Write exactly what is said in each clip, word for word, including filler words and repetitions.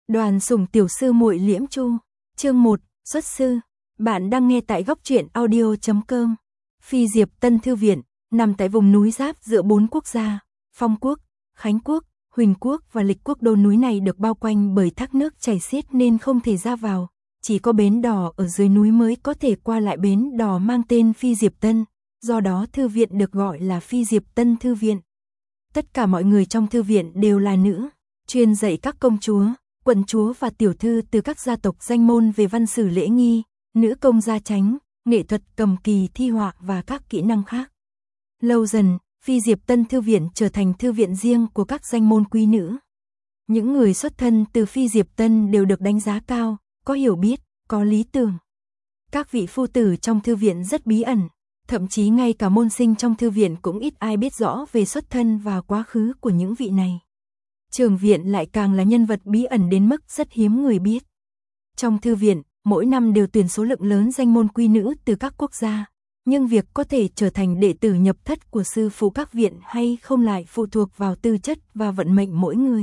Đoàn Sủng tiểu sư muội Liễm Chu, chương một, xuất sư. Bạn đang nghe tại góc truyện audio chấm com. Phi Diệp Tân Thư Viện, nằm tại vùng núi giáp giữa bốn quốc gia, Phong Quốc, Khánh Quốc, Huỳnh Quốc và Lịch Quốc. Đồi núi này được bao quanh bởi thác nước chảy xiết nên không thể ra vào, chỉ có bến đò ở dưới núi mới có thể qua lại. Bến đò mang tên Phi Diệp Tân, do đó thư viện được gọi là Phi Diệp Tân Thư Viện. Tất cả mọi người trong thư viện đều là nữ, chuyên dạy các công chúa, quận chúa và tiểu thư từ các gia tộc danh môn về văn sử lễ nghi, nữ công gia chánh, nghệ thuật cầm kỳ thi họa và các kỹ năng khác. Lâu dần, Phi Diệp Tân Thư Viện trở thành thư viện riêng của các danh môn quý nữ. Những người xuất thân từ Phi Diệp Tân đều được đánh giá cao, có hiểu biết, có lý tưởng. Các vị phu tử trong thư viện rất bí ẩn, thậm chí ngay cả môn sinh trong thư viện cũng ít ai biết rõ về xuất thân và quá khứ của những vị này. Trường viện lại càng là nhân vật bí ẩn đến mức rất hiếm người biết. Trong thư viện, mỗi năm đều tuyển số lượng lớn danh môn quý nữ từ các quốc gia, nhưng việc có thể trở thành đệ tử nhập thất của sư phụ các viện hay không lại phụ thuộc vào tư chất và vận mệnh mỗi người.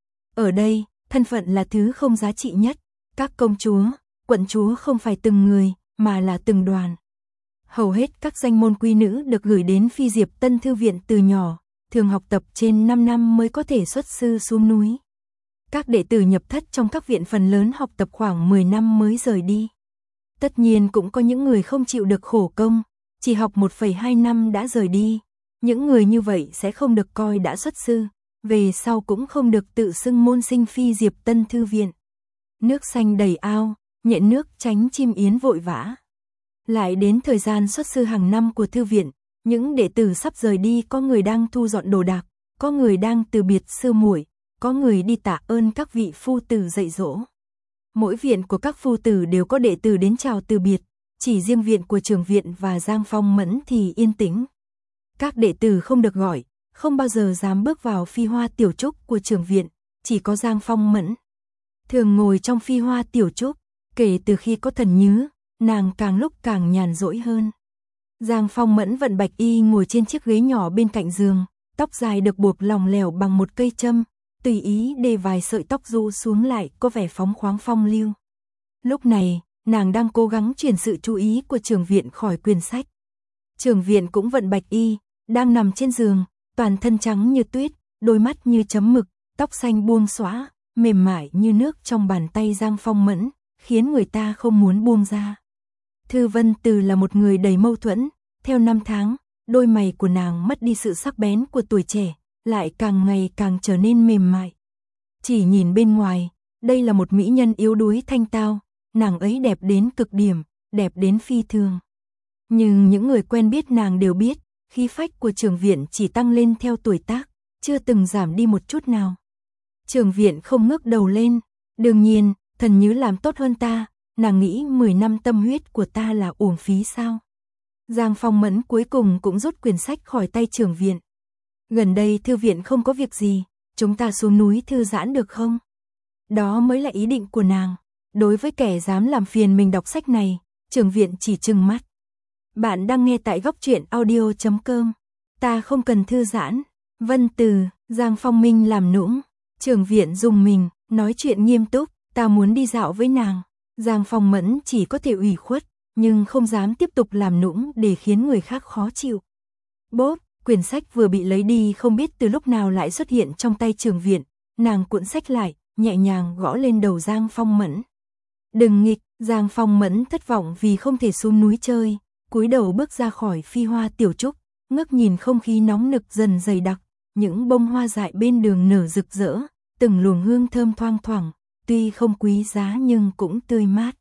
Ở đây, thân phận là thứ không giá trị nhất, các công chúa, quận chúa không phải từng người, mà là từng đoàn. Hầu hết các danh môn quý nữ được gửi đến Phi Diệp Tân Thư Viện từ nhỏ, thường học tập trên năm năm mới có thể xuất sư xuống núi. Các đệ tử nhập thất trong các viện phần lớn học tập khoảng mười năm mới rời đi. Tất nhiên cũng có những người không chịu được khổ công, chỉ học một phẩy hai năm đã rời đi. Những người như vậy sẽ không được coi đã xuất sư, về sau cũng không được tự xưng môn sinh Phi Diệp Tân Thư Viện. Nước xanh đầy ao, nhện nước tránh chim yến vội vã. Lại đến thời gian xuất sư hàng năm của thư viện, những đệ tử sắp rời đi, có người đang thu dọn đồ đạc, có người đang từ biệt sư muội, có người đi tạ ơn các vị phu tử dạy dỗ. Mỗi viện của các phu tử đều có đệ tử đến chào từ biệt, chỉ riêng viện của Trường Viện và Giang Phong Mẫn thì yên tĩnh. Các đệ tử không được gọi, không bao giờ dám bước vào phi hoa tiểu trúc của Trường Viện, chỉ có Giang Phong Mẫn thường ngồi trong phi hoa tiểu trúc. Kể từ khi có Thần Nhứ, nàng càng lúc càng nhàn rỗi hơn. Giang Phong Mẫn vận bạch y ngồi trên chiếc ghế nhỏ bên cạnh giường, tóc dài được buộc lỏng lẻo bằng một cây châm, tùy ý để vài sợi tóc rũ xuống lại có vẻ phóng khoáng phong lưu. Lúc này, nàng đang cố gắng chuyển sự chú ý của Trường Viện khỏi quyển sách. Trường Viện cũng vận bạch y, đang nằm trên giường, toàn thân trắng như tuyết, đôi mắt như chấm mực, tóc xanh buông xõa, mềm mại như nước trong bàn tay Giang Phong Mẫn, khiến người ta không muốn buông ra. Thư Vân Từ là một người đầy mâu thuẫn, theo năm tháng, đôi mày của nàng mất đi sự sắc bén của tuổi trẻ, lại càng ngày càng trở nên mềm mại. Chỉ nhìn bên ngoài, đây là một mỹ nhân yếu đuối thanh tao, nàng ấy đẹp đến cực điểm, đẹp đến phi thường. Nhưng những người quen biết nàng đều biết, khí phách của Trường Viện chỉ tăng lên theo tuổi tác, chưa từng giảm đi một chút nào. Trường Viện không ngước đầu lên, đương nhiên, Thần Nhứ làm tốt hơn ta, nàng nghĩ mười năm tâm huyết của ta là uổng phí sao? Giang Phong Mẫn cuối cùng cũng rút quyển sách khỏi tay Trường Viện. Gần đây thư viện không có việc gì, chúng ta xuống núi thư giãn được không? Đó mới là ý định của nàng. Đối với kẻ dám làm phiền mình đọc sách này, Trường Viện chỉ trừng mắt. Bạn đang nghe tại góc truyện audio chấm com. Ta không cần thư giãn. Vân Từ, Giang Phong Minh làm nũng. Trường Viện dùng mình, nói chuyện nghiêm túc, ta muốn đi dạo với nàng. Giang Phong Mẫn chỉ có thể ủy khuất, nhưng không dám tiếp tục làm nũng để khiến người khác khó chịu. Bốp, quyển sách vừa bị lấy đi không biết từ lúc nào lại xuất hiện trong tay Trường Viện, nàng cuộn sách lại, nhẹ nhàng gõ lên đầu Giang Phong Mẫn. Đừng nghịch. Giang Phong Mẫn thất vọng vì không thể xuống núi chơi, cúi đầu bước ra khỏi phi hoa tiểu trúc, ngước nhìn không khí nóng nực dần dày đặc, những bông hoa dại bên đường nở rực rỡ, từng luồng hương thơm thoang thoảng, tuy không quý giá nhưng cũng tươi mát.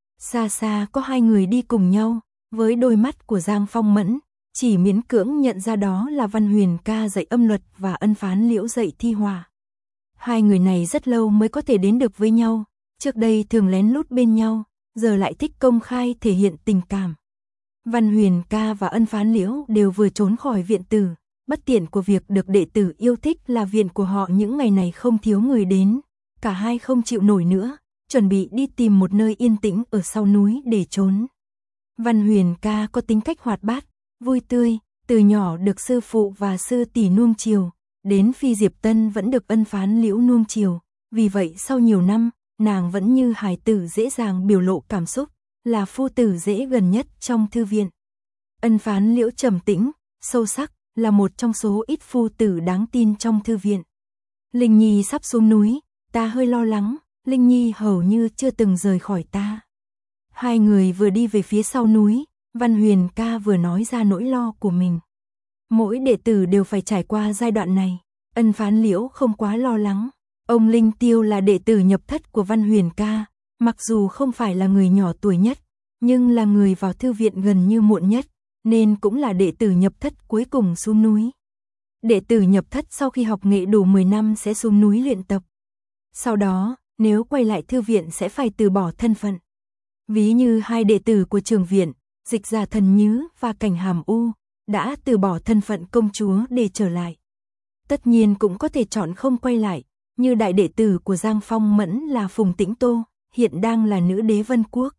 Xa xa có hai người đi cùng nhau, với đôi mắt của Giang Phong Mẫn, chỉ miễn cưỡng nhận ra đó là Văn Huyền Ca dạy âm luật và Ân Phán Liễu dạy thi họa. Hai người này rất lâu mới có thể đến được với nhau, trước đây thường lén lút bên nhau, giờ lại thích công khai thể hiện tình cảm. Văn Huyền Ca và Ân Phán Liễu đều vừa trốn khỏi viện tử, bất tiện của việc được đệ tử yêu thích là viện của họ những ngày này không thiếu người đến, cả hai không chịu nổi nữa, chuẩn bị đi tìm một nơi yên tĩnh ở sau núi để trốn. Văn Huyền Ca có tính cách hoạt bát, vui tươi, từ nhỏ được sư phụ và sư tỷ nuông chiều, đến Phi Diệp Tân vẫn được Ân Phán Liễu nuông chiều, vì vậy sau nhiều năm, nàng vẫn như hài tử dễ dàng biểu lộ cảm xúc, là phu tử dễ gần nhất trong thư viện. Ân Phán Liễu trầm tĩnh, sâu sắc, là một trong số ít phu tử đáng tin trong thư viện. Linh Nhi sắp xuống núi, ta hơi lo lắng, Linh Nhi hầu như chưa từng rời khỏi ta. Hai người vừa đi về phía sau núi, Văn Huyền ca vừa nói ra nỗi lo của mình. Mỗi đệ tử đều phải trải qua giai đoạn này, Ân Phán Liễu không quá lo lắng. Ông Linh Tiêu là đệ tử nhập thất của Văn Huyền ca, mặc dù không phải là người nhỏ tuổi nhất, nhưng là người vào thư viện gần như muộn nhất, nên cũng là đệ tử nhập thất cuối cùng xuống núi. Đệ tử nhập thất sau khi học nghệ đủ mười năm sẽ xuống núi luyện tập. Sau đó, nếu quay lại thư viện sẽ phải từ bỏ thân phận. Ví như hai đệ tử của trường viện, Dịch Giả Thần Nhứ và Cảnh Hàm U, đã từ bỏ thân phận công chúa để trở lại. Tất nhiên cũng có thể chọn không quay lại, như đại đệ tử của Giang Phong Mẫn là Phùng Tĩnh Tô, hiện đang là nữ đế Vân Quốc.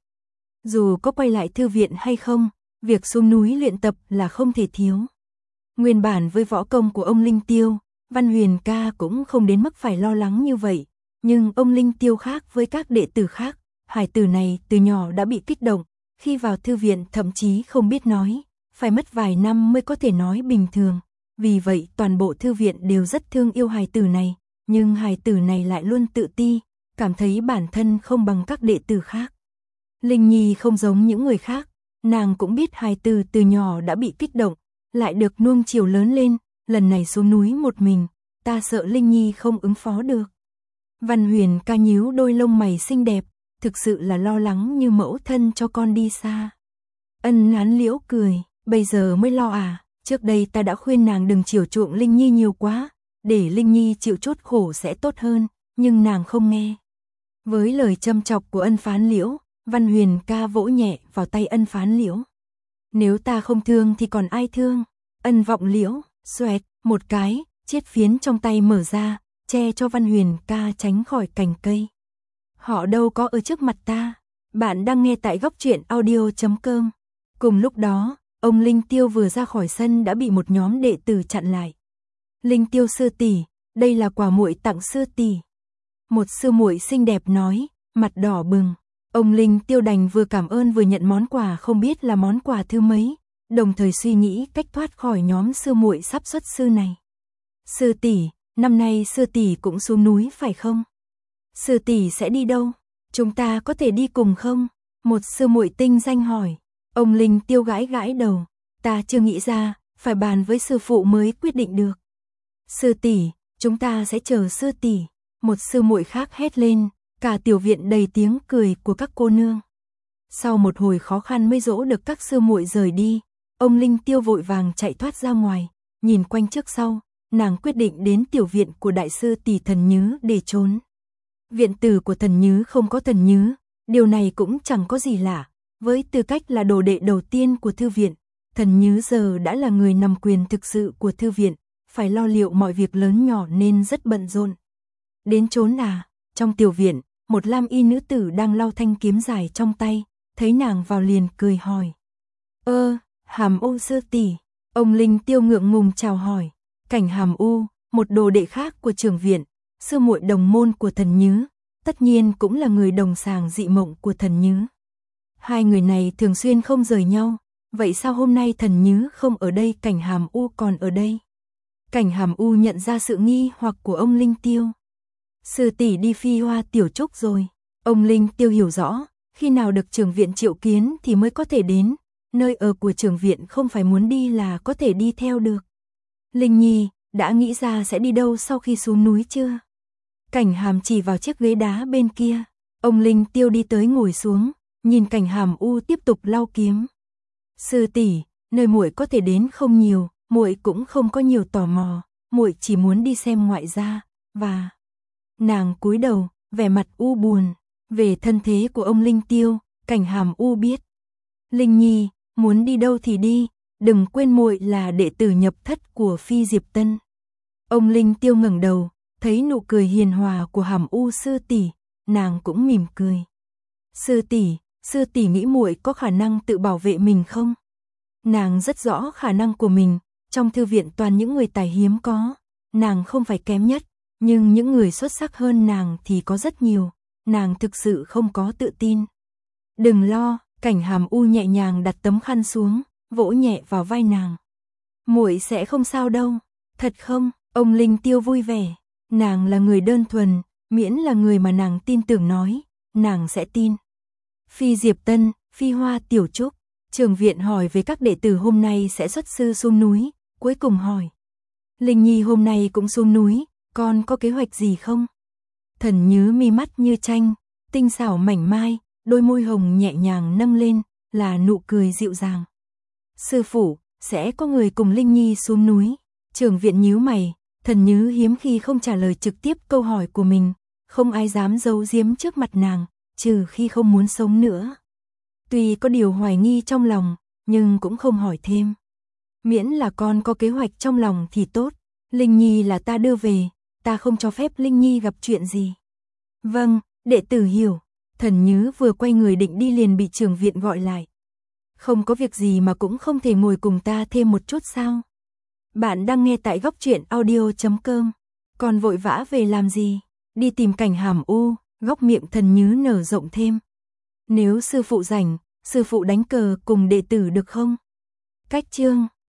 Dù có quay lại thư viện hay không, việc xuống núi luyện tập là không thể thiếu. Nguyên bản với võ công của ông Linh Tiêu, Văn Huyền ca cũng không đến mức phải lo lắng như vậy, nhưng ông Linh Tiêu khác với các đệ tử khác, hải tử này từ nhỏ đã bị kích động, khi vào thư viện thậm chí không biết nói, phải mất vài năm mới có thể nói bình thường. Vì vậy toàn bộ thư viện đều rất thương yêu hài tử này, nhưng hài tử này lại luôn tự ti, cảm thấy bản thân không bằng các đệ tử khác. Linh Nhi không giống những người khác, nàng cũng biết hài tử từ nhỏ đã bị kích động, lại được nuông chiều lớn lên, lần này xuống núi một mình, ta sợ Linh Nhi không ứng phó được. Văn Huyền ca nhíu đôi lông mày xinh đẹp, thực sự là lo lắng như mẫu thân cho con đi xa. Ân Ngán Liễu cười, bây giờ mới lo à, trước đây ta đã khuyên nàng đừng chiều chuộng Linh Nhi nhiều quá, để Linh Nhi chịu chút khổ sẽ tốt hơn, nhưng nàng không nghe. Với lời châm chọc của Ân Phán Liễu, Văn Huyền ca vỗ nhẹ vào tay Ân Phán Liễu. Nếu ta không thương thì còn ai thương? Ân Vọng Liễu, xoẹt, một cái, chiếc phiến trong tay mở ra, che cho Văn Huyền ca tránh khỏi cành cây. Họ đâu có ở trước mặt ta. Bạn đang nghe tại góc truyện audio chấm com. Cùng lúc đó, ông Linh Tiêu vừa ra khỏi sân đã bị một nhóm đệ tử chặn lại. Linh Tiêu sư tỷ, đây là quà muội tặng sư tỷ. Một sư muội xinh đẹp nói, mặt đỏ bừng. Ông Linh Tiêu đành vừa cảm ơn vừa nhận món quà không biết là món quà thứ mấy, đồng thời suy nghĩ cách thoát khỏi nhóm sư muội sắp xuất sư này. Sư tỷ, năm nay sư tỷ cũng xuống núi phải không? Sư tỷ sẽ đi đâu? Chúng ta có thể đi cùng không? Một sư muội tinh danh hỏi. Ông Linh Tiêu gãi gãi đầu, ta chưa nghĩ ra, phải bàn với sư phụ mới quyết định được. Sư tỷ, chúng ta sẽ chờ sư tỷ. Một sư muội khác hét lên, cả tiểu viện đầy tiếng cười của các cô nương. Sau một hồi khó khăn mới dỗ được các sư muội rời đi, ông Linh Tiêu vội vàng chạy thoát ra ngoài, nhìn quanh trước sau, nàng quyết định đến tiểu viện của đại sư tỷ Thần Nhứ để trốn. Viện tử của Thần Nhứ không có Thần Nhứ, điều này cũng chẳng có gì lạ, với tư cách là đồ đệ đầu tiên của thư viện, Thần Nhứ giờ đã là người nắm quyền thực sự của thư viện, phải lo liệu mọi việc lớn nhỏ nên rất bận rộn. Đến trốn à? Trong tiểu viện, một lam y nữ tử đang lau thanh kiếm dài trong tay, thấy nàng vào liền cười hỏi. Ơ, Hàm U sư tỷ. Ông Linh Tiêu ngượng ngùng chào hỏi. Cảnh Hàm U, một đồ đệ khác của trường viện, sư muội đồng môn của Thần Nhứ, tất nhiên cũng là người đồng sàng dị mộng của Thần Nhứ. Hai người này thường xuyên không rời nhau, vậy sao hôm nay Thần Nhứ không ở đây, Cảnh Hàm U còn ở đây? Cảnh Hàm U nhận ra sự nghi hoặc của ông Linh Tiêu. Sư tỷ đi Phi Hoa Tiểu Trúc rồi. Ông Linh Tiêu hiểu rõ, khi nào được trường viện triệu kiến thì mới có thể đến, nơi ở của trường viện không phải muốn đi là có thể đi theo được. Linh Nhi, đã nghĩ ra sẽ đi đâu sau khi xuống núi chưa? Cảnh Hàm chỉ vào chiếc ghế đá bên kia. Ông Linh Tiêu đi tới ngồi xuống, nhìn Cảnh Hàm U tiếp tục lau kiếm. Sư tỷ, nơi muội có thể đến không nhiều, muội cũng không có nhiều tò mò, muội chỉ muốn đi xem ngoại gia và nàng cúi đầu, vẻ mặt u buồn. Về thân thế của ông Linh Tiêu, Cảnh Hàm U biết. Linh Nhi, muốn đi đâu thì đi, đừng quên muội là đệ tử nhập thất của Phi Diệp Tân. Ông Linh Tiêu ngẩng đầu, thấy nụ cười hiền hòa của Hàm U sư tỷ, nàng cũng mỉm cười. Sư tỷ, sư tỷ nghĩ muội có khả năng tự bảo vệ mình không? Nàng rất rõ khả năng của mình, trong thư viện toàn những người tài hiếm có, nàng không phải kém nhất, Nhưng những người xuất sắc hơn nàng thì có rất nhiều, nàng thực sự không có tự tin. Đừng lo, Cảnh Hàm U nhẹ nhàng đặt tấm khăn xuống, vỗ nhẹ vào vai nàng. Muội sẽ không sao đâu, thật không? Ông Linh Tiêu vui vẻ, nàng là người đơn thuần, miễn là người mà nàng tin tưởng nói, nàng sẽ tin. Phi Diệp Tân, Phi Hoa Tiểu Trúc, Trường viện hỏi về các đệ tử hôm nay sẽ xuất sư xuống núi, cuối cùng hỏi. Linh Nhi hôm nay cũng xuống núi, con có kế hoạch gì không? Thần Nhứ mi mắt như tranh, tinh xảo mảnh mai, đôi môi hồng nhẹ nhàng nâng lên, là nụ cười dịu dàng. Sư phụ, sẽ có người cùng Linh Nhi xuống núi. Trường viện nhíu mày, Thần Nhứ hiếm khi không trả lời trực tiếp câu hỏi của mình, không ai dám giấu giếm trước mặt nàng, trừ khi không muốn sống nữa. Tuy có điều hoài nghi trong lòng, nhưng cũng không hỏi thêm. Miễn là con có kế hoạch trong lòng thì tốt, Linh Nhi là ta đưa về, ta không cho phép Linh Nhi gặp chuyện gì. Vâng, đệ tử hiểu. Thần Nhứ vừa quay người định đi liền bị Trường viện gọi lại. Không có việc gì mà cũng không thể ngồi cùng ta thêm một chút sao? Bạn đang nghe tại góc truyện audio chấm com. Còn vội vã về làm gì? Đi tìm Cảnh Hàm U. Góc miệng Thần Nhứ nở rộng thêm. Nếu sư phụ rảnh, sư phụ đánh cờ cùng đệ tử được không? Cách chương